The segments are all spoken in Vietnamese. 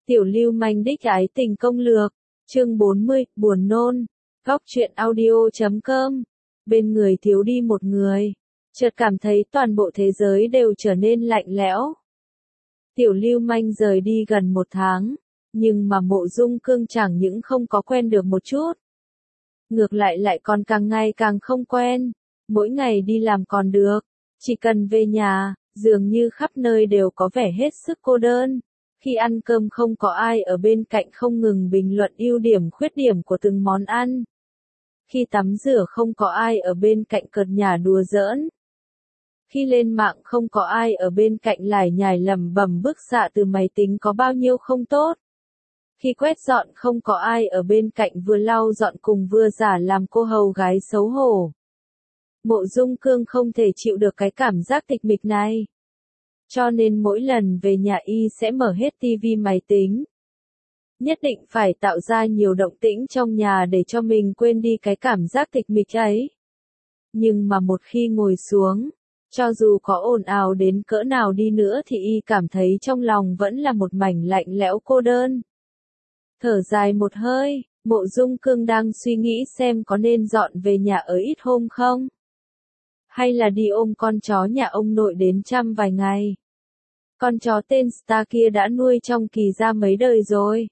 Tiểu lưu manh đích ái tình công lược, chương 40, buồn nôn, góc truyện audio.com, bên người thiếu đi một người, chợt cảm thấy toàn bộ thế giới đều trở nên lạnh lẽo. Tiểu lưu manh rời đi gần 1 tháng, nhưng mà Mộ Dung Cương chẳng những không có quen được một chút. Ngược lại còn càng ngày càng không quen, mỗi ngày đi làm còn được, chỉ cần về nhà, dường như khắp nơi đều có vẻ hết sức cô đơn. Khi ăn cơm không có ai ở bên cạnh không ngừng bình luận ưu điểm khuyết điểm của từng món ăn. Khi tắm rửa không có ai ở bên cạnh cợt nhả đùa giỡn. Khi lên mạng không có ai ở bên cạnh lải nhải lẩm bẩm bức xạ từ máy tính có bao nhiêu không tốt. Khi quét dọn không có ai ở bên cạnh vừa lau dọn cùng vừa giả làm cô hầu gái xấu hổ. Mộ Dung Cương không thể chịu được cái cảm giác tịch mịch này. Cho nên mỗi lần về nhà y sẽ mở hết tivi máy tính. Nhất định phải tạo ra nhiều động tĩnh trong nhà để cho mình quên đi cái cảm giác tịch mịch ấy. Nhưng mà một khi ngồi xuống, cho dù có ồn ào đến cỡ nào đi nữa thì y cảm thấy trong lòng vẫn là một mảnh lạnh lẽo cô đơn. Thở dài một hơi, Mộ Dung Cương đang suy nghĩ xem có nên dọn về nhà ở ít hôm không? Hay là đi ôm con chó nhà ông nội đến chăm vài ngày? Con chó tên Star kia đã nuôi trong Kỳ gia mấy đời rồi.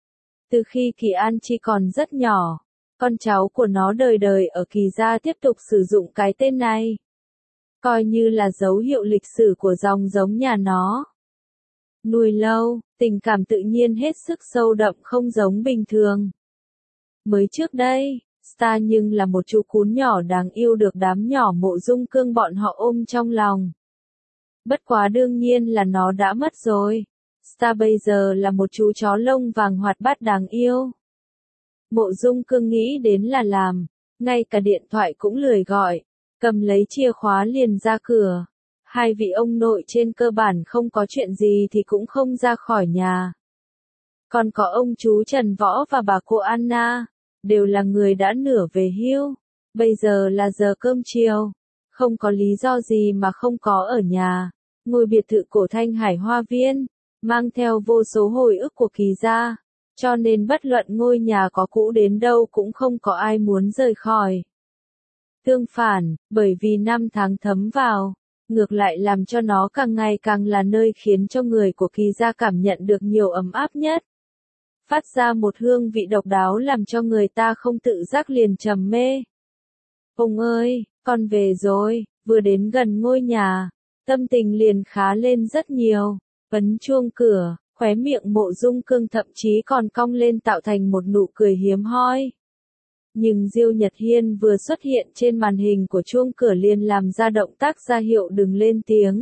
Từ khi Kỳ An Chi còn rất nhỏ, con cháu của nó đời đời ở Kỳ gia tiếp tục sử dụng cái tên này. Coi như là dấu hiệu lịch sử của dòng giống nhà nó. Nuôi lâu, tình cảm tự nhiên hết sức sâu đậm không giống bình thường. Mới trước đây, Star nhưng là một chú cún nhỏ đáng yêu được đám nhỏ Mộ Dung Cương bọn họ ôm trong lòng. Bất quá đương nhiên là nó đã mất rồi. Star bây giờ là một chú chó lông vàng hoạt bát đáng yêu. Mộ Dung Cương nghĩ đến là làm, ngay cả điện thoại cũng lười gọi, cầm lấy chìa khóa liền ra cửa. Hai vị ông nội trên cơ bản không có chuyện gì thì cũng không ra khỏi nhà. Còn có ông chú Trần Võ và bà cô Anna, đều là người đã nửa về hưu. Bây giờ là giờ cơm chiều, không có lý do gì mà không có ở nhà. Ngôi biệt thự cổ Thanh Hải Hoa Viên, mang theo vô số hồi ức của Kỳ gia, cho nên bất luận ngôi nhà có cũ đến đâu cũng không có ai muốn rời khỏi. Tương phản, bởi vì năm tháng thấm vào, ngược lại làm cho nó càng ngày càng là nơi khiến cho người của Kỳ gia cảm nhận được nhiều ấm áp nhất. Phát ra một hương vị độc đáo làm cho người ta không tự giác liền trầm mê. Ông ơi, con về rồi, vừa đến gần ngôi nhà, tâm tình liền khá lên rất nhiều. Ấn chuông cửa, khóe miệng Mộ Dung Cương thậm chí còn cong lên tạo thành một nụ cười hiếm hoi. Nhưng Diêu Nhật Hiên vừa xuất hiện trên màn hình của chuông cửa liền làm ra động tác ra hiệu đừng lên tiếng.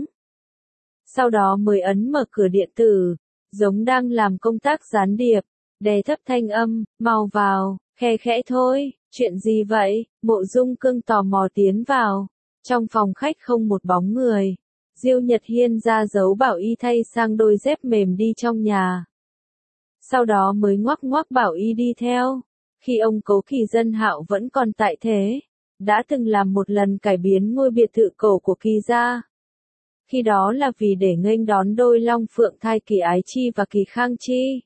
Sau đó mới ấn mở cửa điện tử, giống đang làm công tác gián điệp, đè thấp thanh âm, mau vào, khe khẽ thôi, chuyện gì vậy? Mộ Dung Cương tò mò tiến vào, trong phòng khách không một bóng người. Diêu Nhật Hiên ra dấu bảo y thay sang đôi dép mềm đi trong nhà. Sau đó mới ngoắc ngoắc bảo y đi theo. Khi ông Cố Kỳ Dân Hạo vẫn còn tại thế, đã từng làm một lần cải biến ngôi biệt thự cổ của Kỳ gia. Khi đó là vì để nghênh đón đôi long phượng thai Kỳ Ái Chi và Kỳ Khang Chi.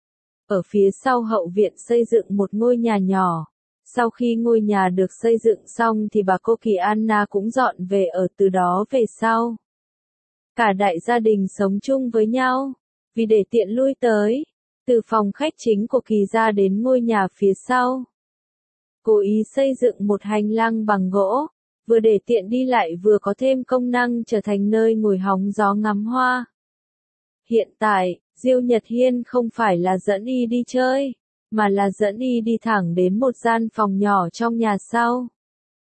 Ở phía sau hậu viện xây dựng một ngôi nhà nhỏ. Sau khi ngôi nhà được xây dựng xong thì bà cô Kỳ Anna cũng dọn về ở từ đó về sau. Cả đại gia đình sống chung với nhau, vì để tiện lui tới, từ phòng khách chính của Kỳ gia đến ngôi nhà phía sau. Cố ý xây dựng một hành lang bằng gỗ, vừa để tiện đi lại vừa có thêm công năng trở thành nơi ngồi hóng gió ngắm hoa. Hiện tại, Diêu Nhật Hiên không phải là dẫn y đi chơi, mà là dẫn y đi thẳng đến một gian phòng nhỏ trong nhà sau.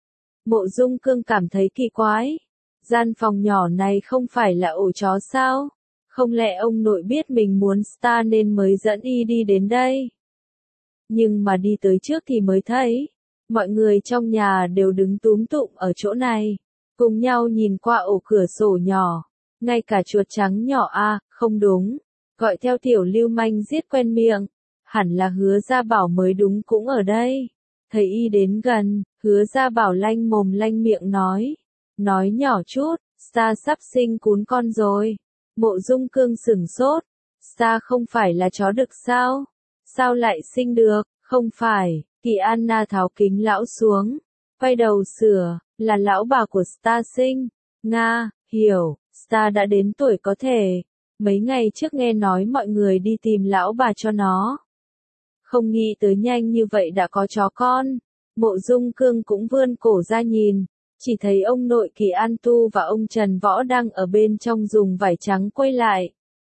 Mộ Dung Cương cảm thấy kỳ quái. Gian phòng nhỏ này không phải là ổ chó sao? Không lẽ ông nội biết mình muốn Star nên mới dẫn y đi đến đây? Nhưng mà đi tới trước thì mới thấy, mọi người trong nhà đều đứng túm tụm ở chỗ này, cùng nhau nhìn qua ổ cửa sổ nhỏ. Ngay cả chuột trắng nhỏ không đúng, gọi theo tiểu lưu manh giết quen miệng, hẳn là Hứa Gia Bảo mới đúng cũng ở đây. Thấy y đến gần, Hứa Gia Bảo lanh mồm lanh miệng nói nhỏ chút, Star sắp sinh cún con rồi. Mộ Dung Cương sửng sốt, Star không phải là chó đực sao? Sao lại sinh được? Không phải, Kỳ Anna tháo kính lão xuống, quay đầu sửa, là lão bà của Star sinh. Nga, hiểu, Star đã đến tuổi có thể. Mấy ngày trước nghe nói mọi người đi tìm lão bà cho nó. Không nghĩ tới nhanh như vậy đã có chó con. Mộ Dung Cương cũng vươn cổ ra nhìn, chỉ thấy ông nội Kỳ An Tu và ông Trần Võ đang ở bên trong dùng vải trắng quay lại.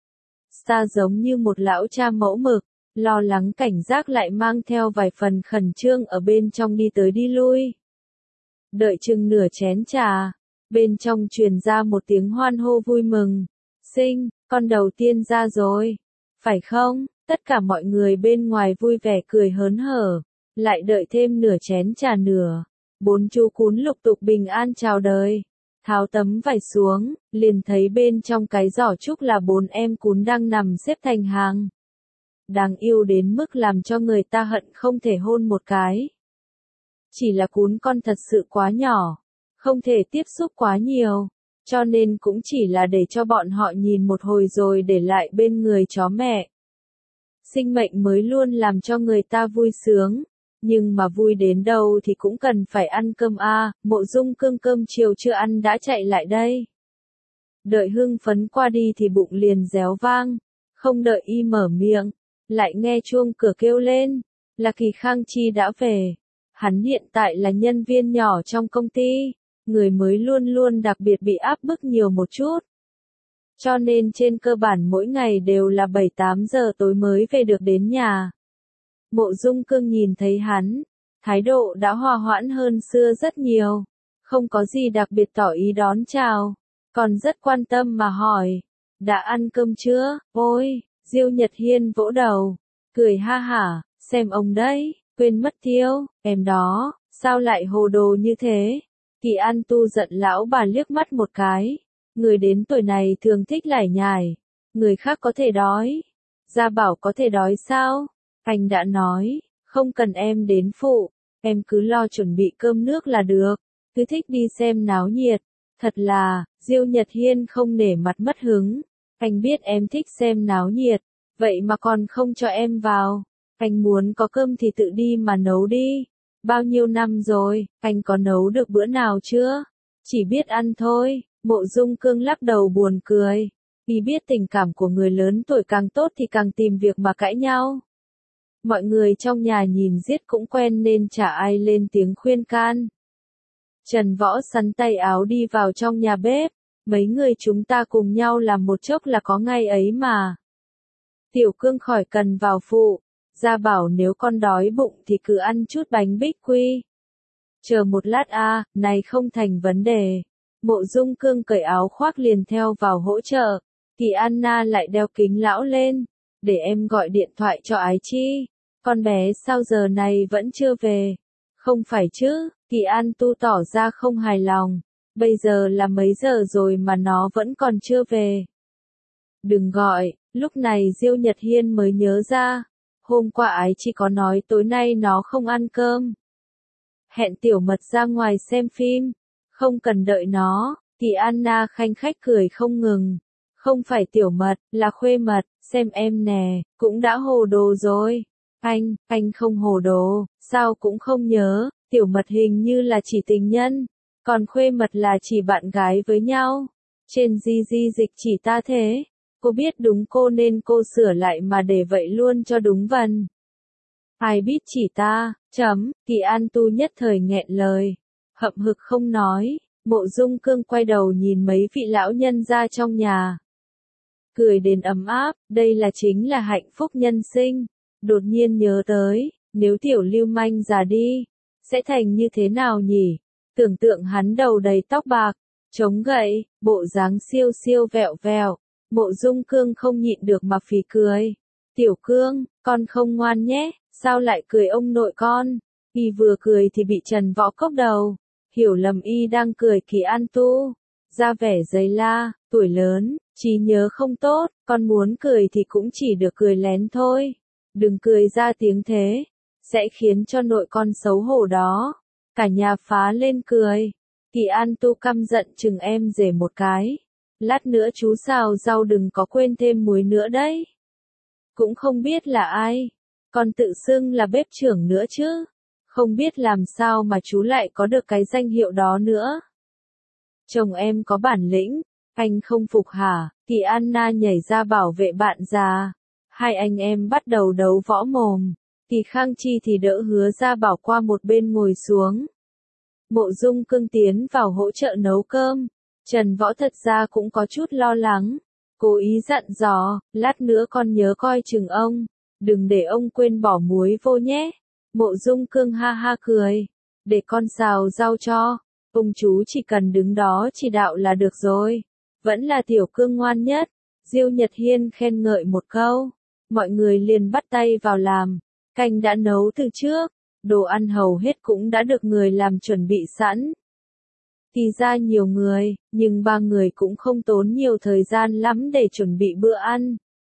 Star giống như một lão cha mẫu mực, lo lắng cảnh giác lại mang theo vài phần khẩn trương ở bên trong đi tới đi lui. Đợi chừng nửa chén trà, bên trong truyền ra một tiếng hoan hô vui mừng. Sinh, con đầu tiên ra rồi, phải không? Tất cả mọi người bên ngoài vui vẻ cười hớn hở, lại đợi thêm nửa chén trà nữa. 4 chú cún lục tục bình an chào đời. Tháo tấm vải xuống, liền thấy bên trong cái giỏ trúc là 4 em cún đang nằm xếp thành hàng. Đáng yêu đến mức làm cho người ta hận không thể hôn một cái. Chỉ là cún con thật sự quá nhỏ, không thể tiếp xúc quá nhiều, cho nên cũng chỉ là để cho bọn họ nhìn một hồi rồi để lại bên người chó mẹ. Sinh mệnh mới luôn làm cho người ta vui sướng, nhưng mà vui đến đâu thì cũng cần phải ăn cơm a. Mộ Dung Cương cơm chiều chưa ăn đã chạy lại đây. Đợi hưng phấn qua đi thì bụng liền réo vang, không đợi y mở miệng, lại nghe chuông cửa kêu lên, là Kỳ Khang Chi đã về. Hắn hiện tại là nhân viên nhỏ trong công ty, người mới luôn luôn đặc biệt bị áp bức nhiều một chút. Cho nên trên cơ bản mỗi ngày đều là 7-8 giờ tối mới về được đến nhà. Mộ Dung Cương nhìn thấy hắn, thái độ đã hòa hoãn hơn xưa rất nhiều, không có gì đặc biệt tỏ ý đón chào, còn rất quan tâm mà hỏi, đã ăn cơm chưa? Ôi, Diêu Nhật Hiên vỗ đầu, cười ha hả, xem ông đấy, quên mất tiêu, em đó, sao lại hồ đồ như thế? Kỳ An Tu giận lão bà liếc mắt một cái, người đến tuổi này thường thích lải nhải, người khác có thể đói, Gia Bảo có thể đói sao? Anh đã nói, không cần em đến phụ, em cứ lo chuẩn bị cơm nước là được, cứ thích đi xem náo nhiệt. Thật là, Diêu Nhật Hiên không nể mặt mất hứng, anh biết em thích xem náo nhiệt, vậy mà còn không cho em vào, anh muốn có cơm thì tự đi mà nấu đi. Bao nhiêu năm rồi, anh có nấu được bữa nào chưa? Chỉ biết ăn thôi. Mộ Dung Cương lắc đầu buồn cười, vì biết tình cảm của người lớn tuổi càng tốt thì càng tìm việc mà cãi nhau. Mọi người trong nhà nhìn giết cũng quen nên chả ai lên tiếng khuyên can. Trần Võ sắn tay áo đi vào trong nhà bếp, mấy người chúng ta cùng nhau làm một chốc là có ngay ấy mà. Tiểu Cương khỏi cần vào phụ, Gia Bảo nếu con đói bụng thì cứ ăn chút bánh bích quy. Chờ một lát a, này không thành vấn đề. Mộ Dung Cương cởi áo khoác liền theo vào hỗ trợ, thì Anna lại đeo kính lão lên, để em gọi điện thoại cho Ái Chi, con bé sao giờ này vẫn chưa về? Không phải chứ, Kỳ An Tu tỏ ra không hài lòng, bây giờ là mấy giờ rồi mà nó vẫn còn chưa về. Đừng gọi, lúc này Diêu Nhật Hiên mới nhớ ra, hôm qua Ái Chi có nói tối nay nó không ăn cơm. Hẹn Tiểu Mật ra ngoài xem phim. Không cần đợi nó, thì Anna khanh khách cười không ngừng. Không phải Tiểu Mật, là Khuê Mật, xem em nè, cũng đã hồ đồ rồi. Anh không hồ đồ, sao cũng không nhớ, Tiểu Mật hình như là chỉ tình nhân, còn Khuê Mật là chỉ bạn gái với nhau. Trên di dịch chỉ ta thế, cô biết đúng cô nên cô sửa lại mà để vậy luôn cho đúng vần. Ai biết chỉ ta, Kỳ An Tu nhất thời nghẹn lời. Hậm hực không nói, Mộ Dung Cương quay đầu nhìn mấy vị lão nhân ra trong nhà. Cười đến ấm áp, đây là chính là hạnh phúc nhân sinh. Đột nhiên nhớ tới, nếu tiểu lưu manh già đi, sẽ thành như thế nào nhỉ? Tưởng tượng hắn đầu đầy tóc bạc, chống gậy, bộ dáng siêu siêu vẹo vẹo. Mộ Dung Cương không nhịn được mà phì cười. Tiểu Cương, con không ngoan nhé, sao lại cười ông nội con? Y vừa cười thì bị Trần Võ cốc đầu, hiểu lầm y đang cười Kỳ An Tu, ra vẻ giấy la, tuổi lớn, trí nhớ không tốt, con muốn cười thì cũng chỉ được cười lén thôi, đừng cười ra tiếng thế, sẽ khiến cho nội con xấu hổ đó. Cả nhà phá lên cười, Kỳ An Tu căm giận chừng em rể một cái, lát nữa chú xào rau đừng có quên thêm muối nữa đấy. cũng không biết là ai, còn tự xưng là bếp trưởng nữa chứ. Không biết làm sao mà chú lại có được cái danh hiệu đó nữa. Chồng em có bản lĩnh, anh không phục hả? Thì Anna nhảy ra bảo vệ bạn già. Hai anh em bắt đầu đấu võ mồm. Thì Khang Chi thì đỡ Hứa Gia Bảo qua một bên ngồi xuống. Mộ Dung Cương tiến vào hỗ trợ nấu cơm. Trần Võ thật ra cũng có chút lo lắng. Cố ý dặn dò, lát nữa con nhớ coi chừng ông. Đừng để ông quên bỏ muối vô nhé. Mộ Dung Cương ha ha cười. Để con xào rau cho. Ông chú chỉ cần đứng đó chỉ đạo là được rồi. Vẫn là Tiểu Cương ngoan nhất. Diêu Nhật Hiên khen ngợi một câu. Mọi người liền bắt tay vào làm. Canh đã nấu từ trước. Đồ ăn hầu hết cũng đã được người làm chuẩn bị sẵn. Thì ra nhiều người, nhưng ba người cũng không tốn nhiều thời gian lắm để chuẩn bị bữa ăn.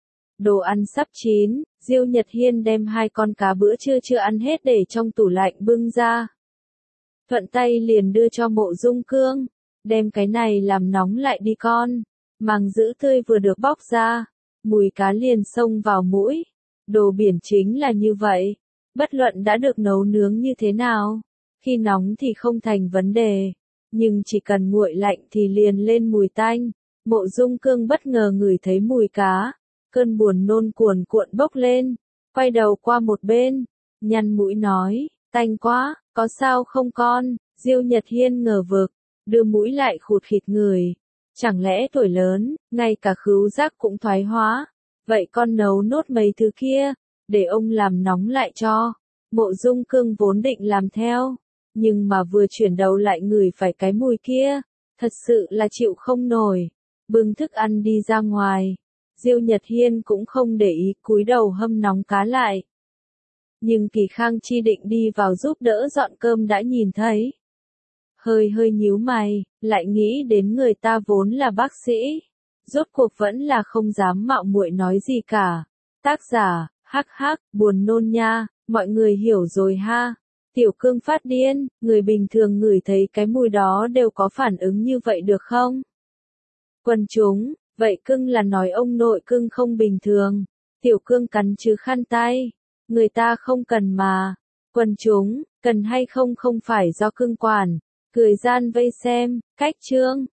Đồ ăn sắp chín, Diêu Nhật Hiên đem 2 con cá bữa trưa chưa ăn hết để trong tủ lạnh bưng ra. Thuận tay liền đưa cho Mộ Dung Cương. Đem cái này làm nóng lại đi con. Màng giữ tươi vừa được bóc ra. Mùi cá liền xông vào mũi. Đồ biển chính là như vậy. Bất luận đã được nấu nướng như thế nào. Khi nóng thì không thành vấn đề. Nhưng chỉ cần nguội lạnh thì liền lên mùi tanh. Mộ Dung Cương bất ngờ ngửi thấy mùi cá. Cơn buồn nôn cuồn cuộn bốc lên. Quay đầu qua một bên. Nhăn mũi nói, tanh quá, có sao không con? Diêu Nhật Hiên ngờ vực. Đưa mũi lại khụt khịt người. Chẳng lẽ tuổi lớn, ngay cả khứu giác cũng thoái hóa. Vậy con nấu nốt mấy thứ kia. Để ông làm nóng lại cho. Mộ Dung Cương vốn định làm theo. Nhưng mà vừa chuyển đầu lại ngửi phải cái mùi kia. Thật sự là chịu không nổi. Bưng thức ăn đi ra ngoài. Diêu Nhật Hiên cũng không để ý, cúi đầu hâm nóng cá lại. Nhưng Kỳ Khang Chi định đi vào giúp đỡ dọn cơm đã nhìn thấy. Hơi nhíu mày, lại nghĩ đến người ta vốn là bác sĩ. Rốt cuộc vẫn là không dám mạo muội nói gì cả. Tác giả, hắc hắc, buồn nôn nha, mọi người hiểu rồi ha. Tiểu Cương phát điên, người bình thường ngửi thấy cái mùi đó đều có phản ứng như vậy được không? Quần chúng, vậy Cưng là nói ông nội Cưng không bình thường. Tiểu Cương cắn chứ khăn tay. Người ta không cần mà. Quần chúng, cần hay không không phải do Cưng quản. Cười gian vây xem, cách chương.